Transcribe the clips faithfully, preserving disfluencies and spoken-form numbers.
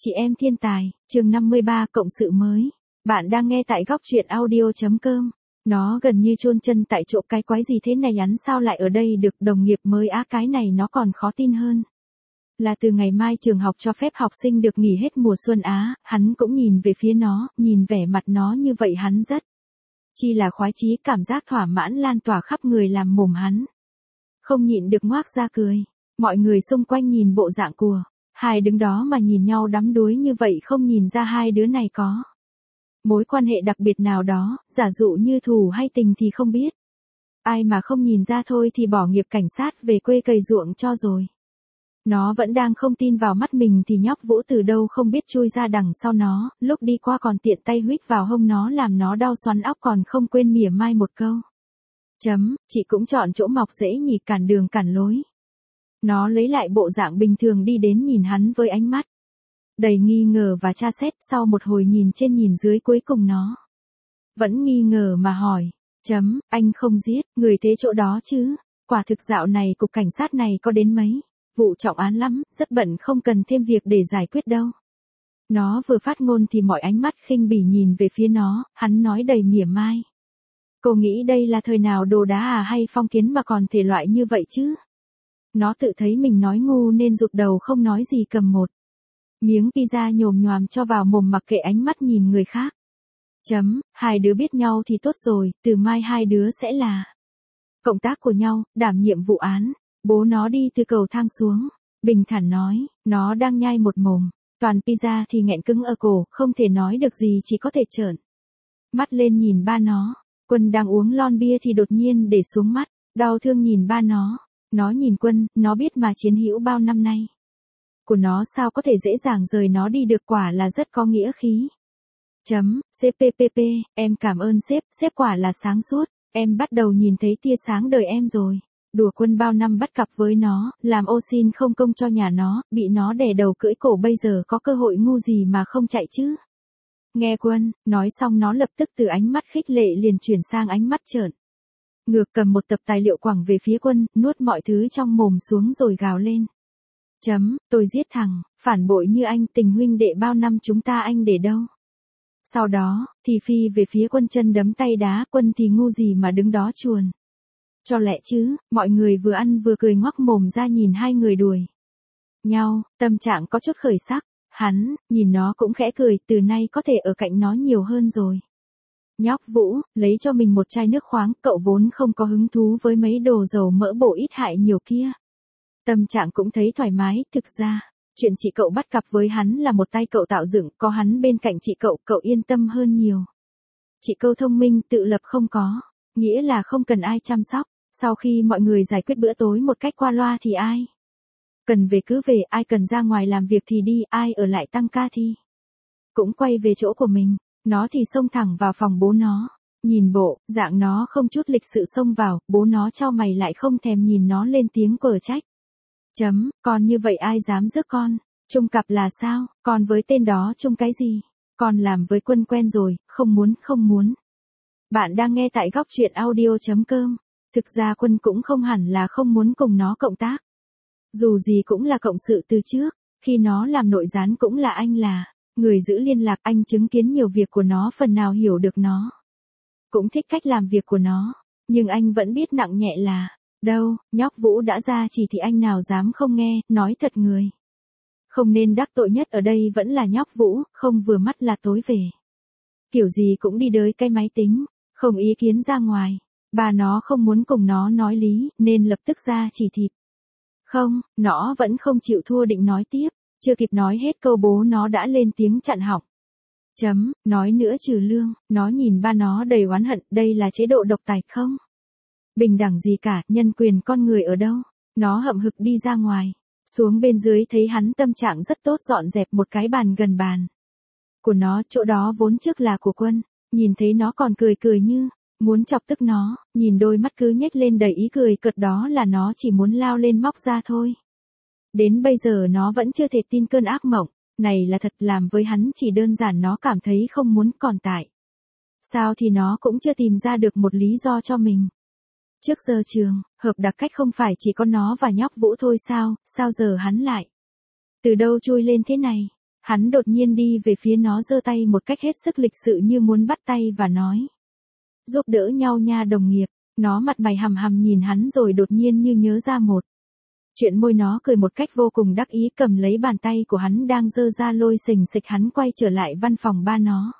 Chị em thiên tài, chương năm mươi ba cộng sự mới. Bạn đang nghe tại góc truyện audio.com. Nó gần như chôn chân tại chỗ, cái quái gì thế này, hắn sao lại ở đây được, đồng nghiệp mới á, cái này nó còn khó tin hơn. Là từ ngày mai trường học cho phép học sinh được nghỉ hết mùa xuân á, hắn cũng nhìn về phía nó, nhìn vẻ mặt nó như vậy hắn rất chi là khoái chí, cảm giác thỏa mãn lan tỏa khắp người làm mồm hắn không nhịn được ngoác ra cười. Mọi người xung quanh nhìn bộ dạng của hai đứng đó mà nhìn nhau đắm đuối như vậy, không nhìn ra hai đứa này có mối quan hệ đặc biệt nào đó, giả dụ như thù hay tình thì không biết. Ai mà không nhìn ra thôi thì bỏ nghiệp cảnh sát về quê cày ruộng cho rồi. Nó vẫn đang không tin vào mắt mình thì nhóc Vũ từ đâu không biết chui ra đằng sau nó, lúc đi qua còn tiện tay huých vào hông nó làm nó đau xoắn óc, còn không quên mỉa mai một câu. Chấm, chị cũng chọn chỗ mọc rễ nhỉ, cản đường cản lối. Nó lấy lại bộ dạng bình thường đi đến nhìn hắn với ánh mắt đầy nghi ngờ và tra xét, sau một hồi nhìn trên nhìn dưới cuối cùng nó vẫn nghi ngờ mà hỏi. Chấm, anh không giết người thế chỗ đó chứ? Quả thực dạo này cục cảnh sát này có đến mấy vụ trọng án lắm, rất bận, không cần thêm việc để giải quyết đâu. Nó vừa phát ngôn thì mọi ánh mắt khinh bỉ nhìn về phía nó, hắn nói đầy mỉa mai. Cô nghĩ đây là thời nào đồ đá à hay phong kiến mà còn thể loại như vậy chứ? Nó tự thấy mình nói ngu nên rụt đầu không nói gì, cầm một miếng pizza nhồm nhoàm cho vào mồm mặc kệ ánh mắt nhìn người khác. Chấm, hai đứa biết nhau thì tốt rồi, từ mai hai đứa sẽ là cộng tác của nhau, đảm nhiệm vụ án. Bố nó đi từ cầu thang xuống, bình thản nói, nó đang nhai một mồm, toàn pizza thì nghẹn cứng ở cổ, không thể nói được gì, chỉ có thể trợn mắt lên nhìn ba nó. Quân đang uống lon bia thì đột nhiên để xuống mắt, đau thương nhìn ba nó. Nó nhìn Quân, nó biết mà chiến hữu bao năm nay của nó sao có thể dễ dàng rời nó đi được, quả là rất có nghĩa khí. Chấm, xê pê pê pê, em cảm ơn sếp, sếp quả là sáng suốt, em bắt đầu nhìn thấy tia sáng đời em rồi. Đùa Quân bao năm bắt cặp với nó, làm ô xin không công cho nhà nó, bị nó đè đầu cưỡi cổ, bây giờ có cơ hội ngu gì mà không chạy chứ. Nghe Quân nói xong, nó lập tức từ ánh mắt khích lệ liền chuyển sang ánh mắt trợn ngược, cầm một tập tài liệu quẳng về phía Quân, nuốt mọi thứ trong mồm xuống rồi gào lên. Chấm, tôi giết thằng phản bội như anh, tình huynh đệ bao năm chúng ta anh để đâu. Sau đó thì phi về phía Quân, chân đấm tay đá. Quân thì ngu gì mà đứng đó chuồn cho lẹ chứ. Mọi người vừa ăn vừa cười ngoác mồm ra nhìn hai người đuổi nhau, tâm trạng có chút khởi sắc. Hắn nhìn nó cũng khẽ cười, từ nay có thể ở cạnh nó nhiều hơn rồi. Nhóc Vũ lấy cho mình một chai nước khoáng, cậu vốn không có hứng thú với mấy đồ dầu mỡ bổ ít hại nhiều kia. Tâm trạng cũng thấy thoải mái, thực ra chuyện chị cậu bắt cặp với hắn là một tay cậu tạo dựng, có hắn bên cạnh chị cậu, cậu yên tâm hơn nhiều. Chị cậu thông minh tự lập, không có nghĩa là không cần ai chăm sóc. Sau khi mọi người giải quyết bữa tối một cách qua loa thì ai cần về cứ về, ai cần ra ngoài làm việc thì đi, ai ở lại tăng ca thì cũng quay về chỗ của mình. Nó thì xông thẳng vào phòng bố nó. Nhìn bộ dạng nó không chút lịch sự xông vào, bố nó chau mày lại không thèm nhìn nó, lên tiếng quở trách. Chấm, con như vậy ai dám rước con? Chung cặp là sao? Con với tên đó chung cái gì? Con làm với Quân quen rồi, không muốn, không muốn. Bạn đang nghe tại góc truyện audio.com. Thực ra Quân cũng không hẳn là không muốn cùng nó cộng tác. Dù gì cũng là cộng sự từ trước, khi nó làm nội gián cũng là anh là người giữ liên lạc, anh chứng kiến nhiều việc của nó, phần nào hiểu được nó. Cũng thích cách làm việc của nó, nhưng anh vẫn biết nặng nhẹ là, đâu, nhóc Vũ đã ra chỉ thì anh nào dám không nghe, nói thật người không nên đắc tội nhất ở đây vẫn là nhóc Vũ, không vừa mắt là tối về. Kiểu gì cũng đi đới cái máy tính, không ý kiến ra ngoài. Bà nó không muốn cùng nó nói lý, nên lập tức ra chỉ thịt. Không, nó vẫn không chịu thua, định nói tiếp, chưa kịp nói hết câu bố nó đã lên tiếng chặn họng. Chấm, nói nữa trừ lương. Nó nhìn ba nó đầy oán hận, đây là chế độ độc tài không bình đẳng gì cả, nhân quyền con người ở đâu. Nó hậm hực đi ra ngoài, xuống bên dưới thấy hắn tâm trạng rất tốt, dọn dẹp một cái bàn gần bàn của nó, chỗ đó vốn trước là của Quân. Nhìn thấy nó còn cười cười như muốn chọc tức nó, nhìn đôi mắt cứ nhếch lên đầy ý cười cợt, đó là nó chỉ muốn lao lên móc ra thôi. Đến bây giờ nó vẫn chưa thể tin cơn ác mộng này là thật, làm với hắn chỉ đơn giản nó cảm thấy không muốn, còn tại sao thì nó cũng chưa tìm ra được một lý do cho mình. Trước giờ trường hợp đặc cách không phải chỉ có nó và nhóc Vũ thôi sao, sao giờ hắn lại từ đâu chui lên thế này. Hắn đột nhiên đi về phía nó giơ tay một cách hết sức lịch sự như muốn bắt tay và nói. Giúp đỡ nhau nha đồng nghiệp. Nó mặt mày hằm hằm nhìn hắn rồi đột nhiên như nhớ ra một chuyện, môi nó cười một cách vô cùng đắc ý, cầm lấy bàn tay của hắn đang giơ ra lôi xình xịch hắn quay trở lại văn phòng ba nó.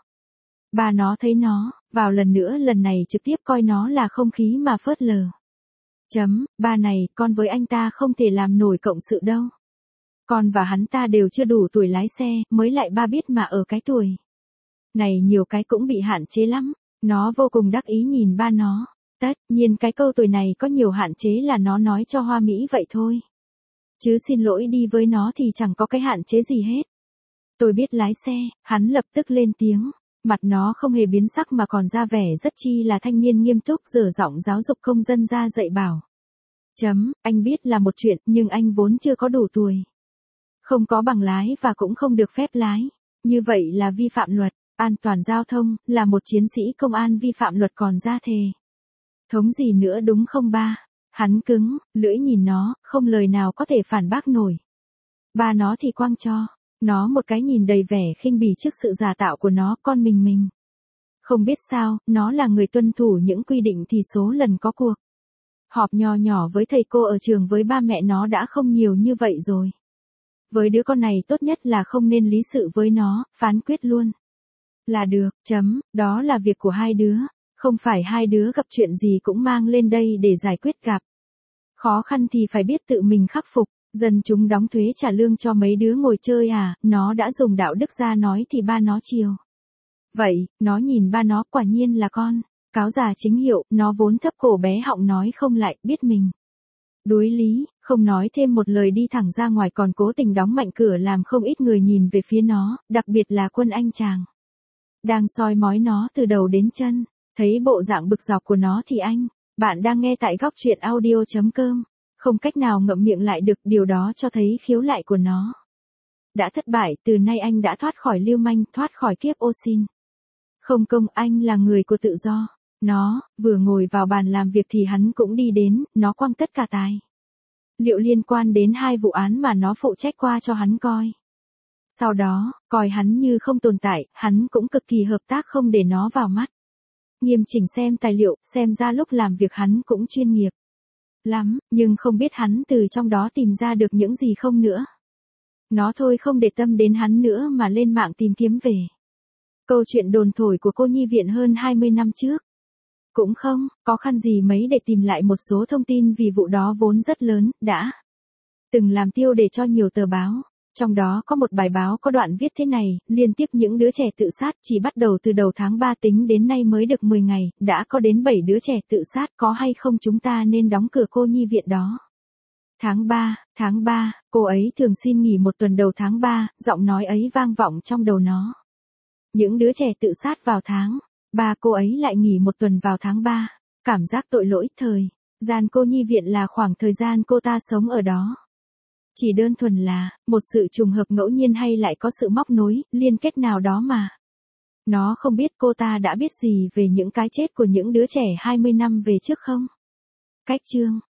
Ba nó thấy nó, vào lần nữa lần này trực tiếp coi nó là không khí mà phớt lờ. Chấm, ba này, con với anh ta không thể làm nổi cộng sự đâu. Con và hắn ta đều chưa đủ tuổi lái xe, mới lại ba biết mà ở cái tuổi này nhiều cái cũng bị hạn chế lắm. Nó vô cùng đắc ý nhìn ba nó. Tất nhiên cái câu tuổi này có nhiều hạn chế là nó nói cho hoa mỹ vậy thôi. Chứ xin lỗi đi với nó thì chẳng có cái hạn chế gì hết. Tôi biết lái xe, hắn lập tức lên tiếng. Mặt nó không hề biến sắc mà còn ra vẻ rất chi là thanh niên nghiêm túc, giở giọng giáo dục công dân ra dạy bảo. Chấm, anh biết là một chuyện, nhưng anh vốn chưa có đủ tuổi. Không có bằng lái và cũng không được phép lái. Như vậy là vi phạm luật, an toàn giao thông, là một chiến sĩ công an vi phạm luật còn ra thề. Thống gì nữa đúng không ba? Hắn cứng, lưỡi nhìn nó, không lời nào có thể phản bác nổi. Ba nó thì quăng cho nó một cái nhìn đầy vẻ khinh bỉ trước sự giả tạo của nó, con mình mình. Không biết sao, nó là người tuân thủ những quy định thì số lần có cuộc họp nho nhỏ với thầy cô ở trường với ba mẹ nó đã không nhiều như vậy rồi. Với đứa con này tốt nhất là không nên lý sự với nó, phán quyết luôn là được. Chấm, đó là việc của hai đứa. Không phải hai đứa gặp chuyện gì cũng mang lên đây để giải quyết, gặp khó khăn thì phải biết tự mình khắc phục. Dân chúng đóng thuế trả lương cho mấy đứa ngồi chơi à, nó đã dùng đạo đức ra nói thì ba nó chiều. Vậy, nó nhìn ba nó, quả nhiên là con cáo già chính hiệu, nó vốn thấp cổ bé họng nói không lại, biết mình đối lý, không nói thêm một lời đi thẳng ra ngoài, còn cố tình đóng mạnh cửa làm không ít người nhìn về phía nó, đặc biệt là Quân anh chàng đang soi mói nó từ đầu đến chân. Thấy bộ dạng bực dọc của nó thì anh, bạn đang nghe tại góc truyện audio chấm com, không cách nào ngậm miệng lại được, điều đó cho thấy khiếu lại của nó đã thất bại. Từ nay anh đã thoát khỏi lưu manh, thoát khỏi kiếp ô xin không công, anh là người của tự do. Nó, vừa ngồi vào bàn làm việc thì hắn cũng đi đến, nó quăng tất cả tài liệu liên quan đến hai vụ án mà nó phụ trách qua cho hắn coi. Sau đó, coi hắn như không tồn tại, hắn cũng cực kỳ hợp tác không để nó vào mắt. Nghiêm chỉnh xem tài liệu, xem ra lúc làm việc hắn cũng chuyên nghiệp lắm, nhưng không biết hắn từ trong đó tìm ra được những gì không nữa. Nó thôi không để tâm đến hắn nữa mà lên mạng tìm kiếm về câu chuyện đồn thổi của cô nhi viện hơn hai mươi năm trước. Cũng không khó khăn gì mấy để tìm lại một số thông tin vì vụ đó vốn rất lớn, đã từng làm tiêu đề cho nhiều tờ báo. Trong đó có một bài báo có đoạn viết thế này, liên tiếp những đứa trẻ tự sát, chỉ bắt đầu từ đầu tháng ba tính đến nay mới được mười ngày, đã có đến bảy đứa trẻ tự sát, có hay không chúng ta nên đóng cửa cô nhi viện đó. Tháng ba, tháng ba, cô ấy thường xin nghỉ một tuần đầu tháng ba, giọng nói ấy vang vọng trong đầu nó. Những đứa trẻ tự sát vào tháng ba, cô ấy lại nghỉ một tuần vào tháng ba. Cảm giác tội lỗi, thời gian cô nhi viện là khoảng thời gian cô ta sống ở đó. Chỉ đơn thuần là một sự trùng hợp ngẫu nhiên hay lại có sự móc nối, liên kết nào đó mà nó không biết. Cô ta đã biết gì về những cái chết của những đứa trẻ hai mươi năm về trước không? Cách chương